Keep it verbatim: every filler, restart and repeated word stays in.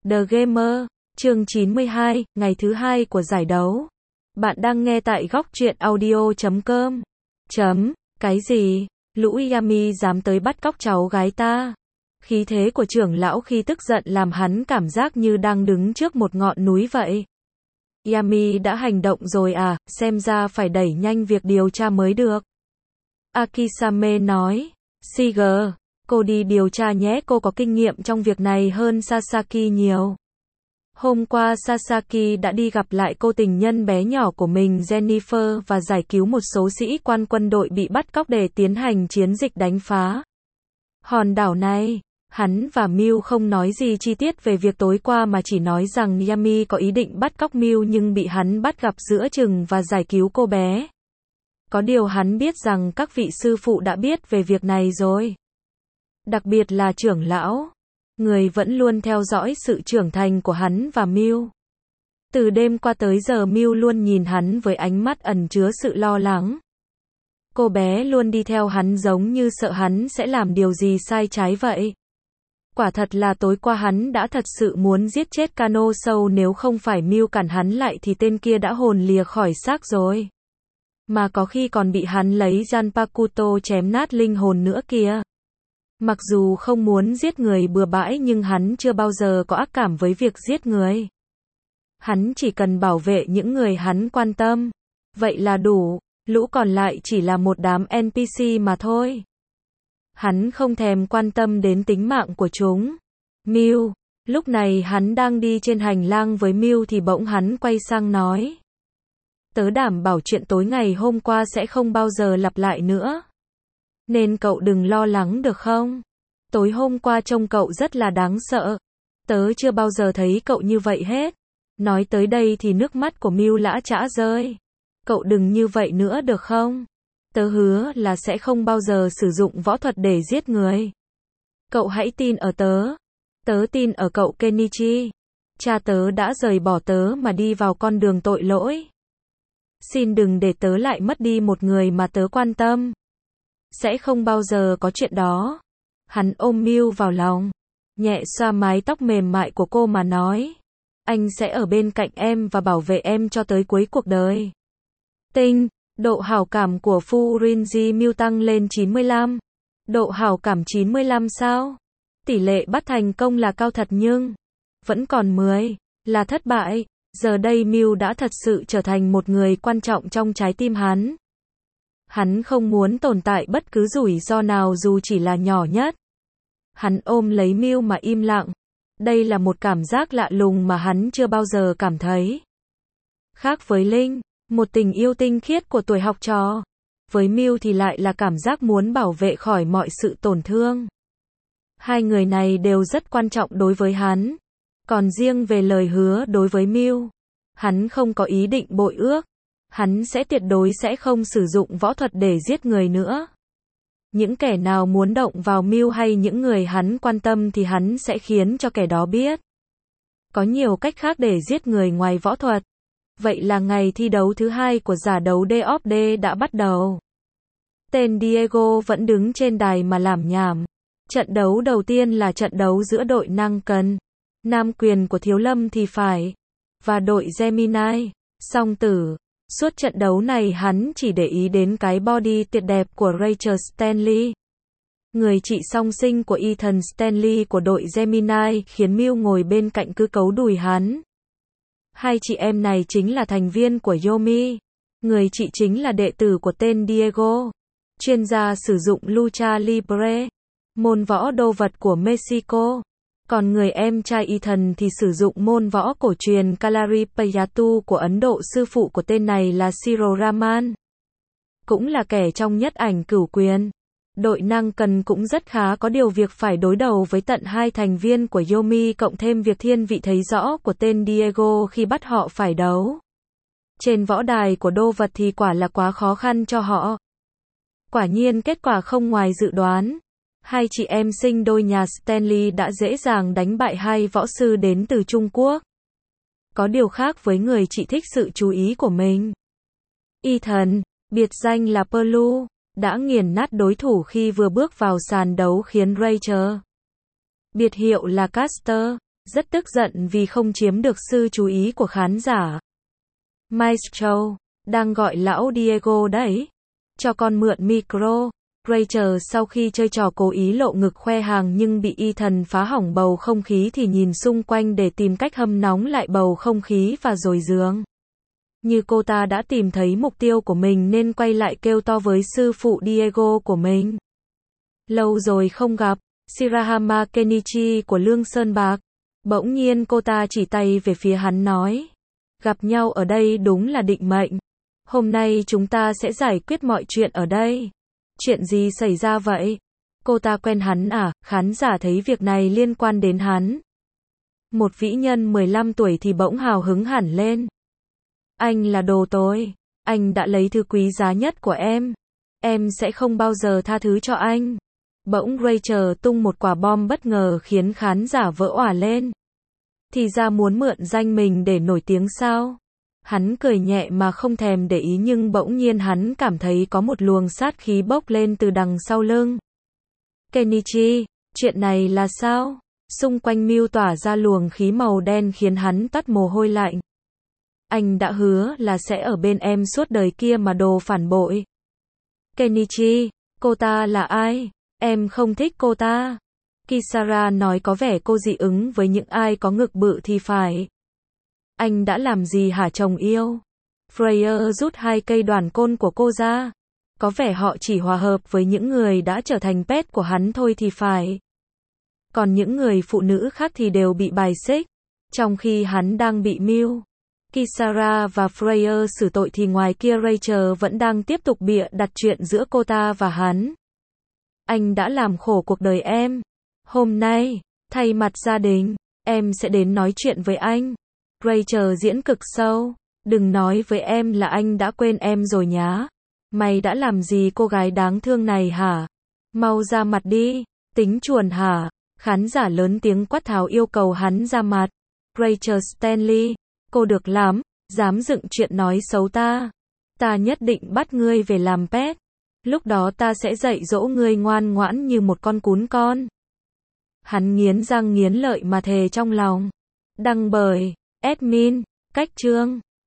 The Gamer, chương chín mươi hai, ngày thứ hai của giải đấu. Bạn đang nghe tại góc truyện audio chấm com. Chấm, cái gì? Lũ Yami dám tới bắt cóc cháu gái ta. Khí thế của trưởng lão khi tức giận làm hắn cảm giác như đang đứng trước một ngọn núi vậy. Yami đã hành động rồi à, xem ra phải đẩy nhanh việc điều tra mới được. Akisame nói, Siger, cô đi điều tra nhé, cô có kinh nghiệm trong việc này hơn Sasaki nhiều. Hôm qua Sasaki đã đi gặp lại cô tình nhân bé nhỏ của mình Jennifer và giải cứu một số sĩ quan quân đội bị bắt cóc để tiến hành chiến dịch đánh phá hòn đảo này. Hắn và Miu không nói gì chi tiết về việc tối qua mà chỉ nói rằng Yami có ý định bắt cóc Miu nhưng bị hắn bắt gặp giữa chừng và giải cứu cô bé. Có điều hắn biết rằng các vị sư phụ đã biết về việc này rồi. Đặc biệt là trưởng lão. Người vẫn luôn theo dõi sự trưởng thành của hắn và Miu. Từ đêm qua tới giờ Miu luôn nhìn hắn với ánh mắt ẩn chứa sự lo lắng. Cô bé luôn đi theo hắn giống như sợ hắn sẽ làm điều gì sai trái vậy. Quả thật là tối qua hắn đã thật sự muốn giết chết Kano Sâu, nếu không phải Miu cản hắn lại thì tên kia đã hồn lìa khỏi xác rồi. Mà có khi còn bị hắn lấy Janpakuto chém nát linh hồn nữa kìa. Mặc dù không muốn giết người bừa bãi nhưng hắn chưa bao giờ có ác cảm với việc giết người. Hắn chỉ cần bảo vệ những người hắn quan tâm. Vậy là đủ, lũ còn lại chỉ là một đám en pê xê mà thôi. Hắn không thèm quan tâm đến tính mạng của chúng. Miu, lúc này hắn đang đi trên hành lang với Miu thì bỗng hắn quay sang nói. Tớ đảm bảo chuyện tối ngày hôm qua sẽ không bao giờ lặp lại nữa. Nên cậu đừng lo lắng được không? Tối hôm qua trông cậu rất là đáng sợ. Tớ chưa bao giờ thấy cậu như vậy hết. Nói tới đây thì nước mắt của Miu lã chã rơi. Cậu đừng như vậy nữa được không? Tớ hứa là sẽ không bao giờ sử dụng võ thuật để giết người. Cậu hãy tin ở tớ. Tớ tin ở cậu Kenichi. Cha tớ đã rời bỏ tớ mà đi vào con đường tội lỗi. Xin đừng để tớ lại mất đi một người mà tớ quan tâm. Sẽ không bao giờ có chuyện đó. Hắn ôm Miu vào lòng, nhẹ xoa mái tóc mềm mại của cô mà nói. Anh sẽ ở bên cạnh em và bảo vệ em cho tới cuối cuộc đời. Tinh, độ hảo cảm của Furinji Miu tăng lên chín mươi lăm. Độ hảo cảm chín mươi lăm sao? Tỷ lệ bắt thành công là cao thật nhưng vẫn còn mười, là thất bại. Giờ đây Miu đã thật sự trở thành một người quan trọng trong trái tim hắn. Hắn không muốn tồn tại bất cứ rủi ro nào dù chỉ là nhỏ nhất. Hắn ôm lấy Miu mà im lặng. Đây là một cảm giác lạ lùng mà hắn chưa bao giờ cảm thấy. Khác với Linh, một tình yêu tinh khiết của tuổi học trò. Với Miu thì lại là cảm giác muốn bảo vệ khỏi mọi sự tổn thương. Hai người này đều rất quan trọng đối với hắn. Còn riêng về lời hứa đối với Miu, hắn không có ý định bội ước. Hắn sẽ tuyệt đối sẽ không sử dụng võ thuật để giết người nữa. Những kẻ nào muốn động vào Miu hay những người hắn quan tâm thì hắn sẽ khiến cho kẻ đó biết. Có nhiều cách khác để giết người ngoài võ thuật. Vậy là ngày thi đấu thứ hai của giải đấu Day of Day đã bắt đầu. Tên Diego vẫn đứng trên đài mà lảm nhảm. Trận đấu đầu tiên là trận đấu giữa đội năng cần, nam quyền của Thiếu Lâm thì phải, và đội Gemini, song tử. Suốt trận đấu này hắn chỉ để ý đến cái body tuyệt đẹp của Rachel Stanley. Người chị song sinh của Ethan Stanley của đội Gemini khiến Miu ngồi bên cạnh cứ cấu đùi hắn. Hai chị em này chính là thành viên của Yomi. Người chị chính là đệ tử của tên Diego, chuyên gia sử dụng Lucha Libre, môn võ đô vật của Mexico. Còn người em trai Ethan thì sử dụng môn võ cổ truyền Kalaripayattu của Ấn Độ. Sư phụ của tên này là Siro Raman, cũng là kẻ trong nhất ảnh cửu quyền. Đội năng cần cũng rất khá, có điều việc phải đối đầu với tận hai thành viên của Yomi cộng thêm việc thiên vị thấy rõ của tên Diego khi bắt họ phải đấu trên võ đài của đô vật thì quả là quá khó khăn cho họ. Quả nhiên kết quả không ngoài dự đoán. Hai chị em sinh đôi nhà Stanley đã dễ dàng đánh bại hai võ sư đến từ Trung Quốc. Có điều khác với người chị thích sự chú ý của mình. Ethan, biệt danh là Perlu, đã nghiền nát đối thủ khi vừa bước vào sàn đấu khiến Rachel, biệt hiệu là Caster, rất tức giận vì không chiếm được sự chú ý của khán giả. Maestro, đang gọi lão Diego đấy. Cho con mượn micro. Rachel sau khi chơi trò cố ý lộ ngực khoe hàng nhưng bị Ethan phá hỏng bầu không khí thì nhìn xung quanh để tìm cách hâm nóng lại bầu không khí và rồi dường như cô ta đã tìm thấy mục tiêu của mình nên quay lại kêu to với sư phụ Diego của mình. Lâu rồi không gặp, Shirahama Kenichi của Lương Sơn Bạc. Bỗng nhiên cô ta chỉ tay về phía hắn nói. Gặp nhau ở đây đúng là định mệnh. Hôm nay chúng ta sẽ giải quyết mọi chuyện ở đây. Chuyện gì xảy ra vậy? Cô ta quen hắn à? Khán giả thấy việc này liên quan đến hắn. Một vĩ nhân mười lăm tuổi thì bỗng hào hứng hẳn lên. Anh là đồ tôi. Anh đã lấy thứ quý giá nhất của em. Em sẽ không bao giờ tha thứ cho anh. Bỗng Rachel tung một quả bom bất ngờ khiến khán giả vỡ òa lên. Thì ra muốn mượn danh mình để nổi tiếng sao? Hắn cười nhẹ mà không thèm để ý nhưng bỗng nhiên hắn cảm thấy có một luồng sát khí bốc lên từ đằng sau lưng. Kenichi, chuyện này là sao? Xung quanh Miu tỏa ra luồng khí màu đen khiến hắn toát mồ hôi lạnh. Anh đã hứa là sẽ ở bên em suốt đời kia mà đồ phản bội. Kenichi, cô ta là ai? Em không thích cô ta. Kisara nói có vẻ cô dị ứng với những ai có ngực bự thì phải. Anh đã làm gì hả chồng yêu? Freya rút hai cây đoàn côn của cô ra. Có vẻ họ chỉ hòa hợp với những người đã trở thành pet của hắn thôi thì phải. Còn những người phụ nữ khác thì đều bị bài xích. Trong khi hắn đang bị Miu, Kisara và Freya xử tội thì ngoài kia Rachel vẫn đang tiếp tục bịa đặt chuyện giữa cô ta và hắn. Anh đã làm khổ cuộc đời em. Hôm nay, thay mặt gia đình, em sẽ đến nói chuyện với anh. Rachel diễn cực sâu. Đừng nói với em là anh đã quên em rồi nhá. Mày đã làm gì cô gái đáng thương này hả? Mau ra mặt đi. Tính chuồn hả? Khán giả lớn tiếng quát tháo yêu cầu hắn ra mặt. Rachel Stanley, cô được lắm, dám dựng chuyện nói xấu ta. Ta nhất định bắt ngươi về làm pet. Lúc đó ta sẽ dạy dỗ ngươi ngoan ngoãn như một con cún con. Hắn nghiến răng nghiến lợi mà thề trong lòng. Đăng bởi admin, cách chương.